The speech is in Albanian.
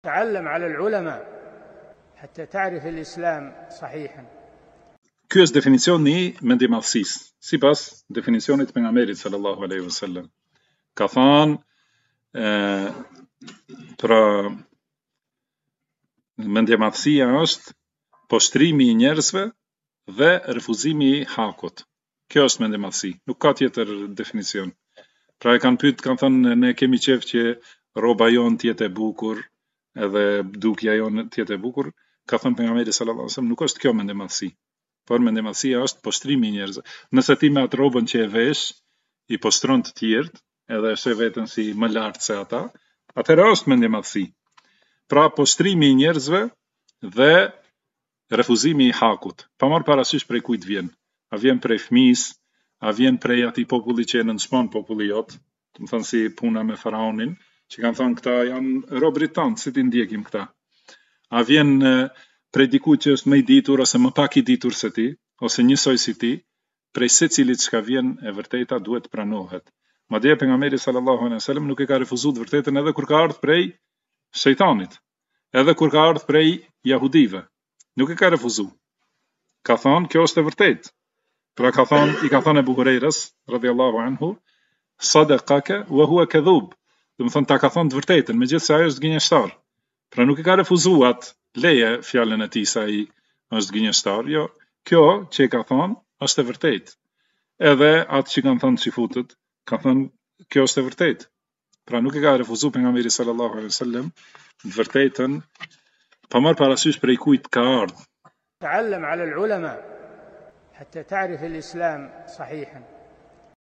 تعلم على العلماء حتى تعرف الإسلام صحيحا. Ky është definicioni I mendjemadhësisë, sipas definicionit të pejgamberit sallallahu alaihi wasallam. Ka thënë pra mendjemadhësia është poshtrimi I njerëzve dhe refuzimi I hakut. Kjo është mendjemadhësi, nuk ka tjetër definicion. Pra e kanë thënë ne kemi qef që rroba jon të jetë e bukur, edhe dukja jon të jetë e bukur. Ka thënë pejgamberi sallallahu alaihi wasallam, nuk është kjo mendjemadhësi. Por mendjemadhësia është poshtrimi I njerëzve. Nëse ti me atë robën që e vesh I poshtron të tjerët, edhe e sheh veten si më lart se ata, atëherë është mendjemadhësi. Pra poshtrimi I njerëzve dhe refuzimi I hakut, pa marrë parasysh prej kujt vjen. A vjen prej fëmijës, a vjen prej atij populli që e nënçmon populli jot, do të thënë si puna me faraonin, që kanë thënë këta janë robërit tanë, si ti ndjekim këta. A vjen prej dikujt që është më I ditur ose më pak I ditur se ti, ose njësoj si ti, prej secilit çka vjen e vërteta duhet pranohet. Madje pejgamberi sallallahu alaihi wasallam nuk e ka refuzuar të vërtetën edhe kur ka ardhur prej shejtanit, edhe kur ka ardhur prej jahudive. Nuk e ka refuzuar. Ka thënë kjo është e vërtetë. Pra ka thënë Ebu Hurajras radhiyallahu anhu, sadaqaka wa huwa kadhub. Do të thonë ta ka thënë të vërtetën, megjithëse ai është gënjeshtar. Pra nuk e ka refuzuar leje fjalën e tij se ai është gënjeshtar. Jo, kjo që e ka thënë është e vërtetë. Edhe atë që kanë thënë xifutët, kanë thënë kjo është e vërtetë. Pra nuk e ka refuzuar pejgamberi sallallahu alaihi wasallam të vërtetën, pa marrë parasysh prej kujt ka ardhur. تعلم على العلماء حتى تعرف الإسلام صحيحا.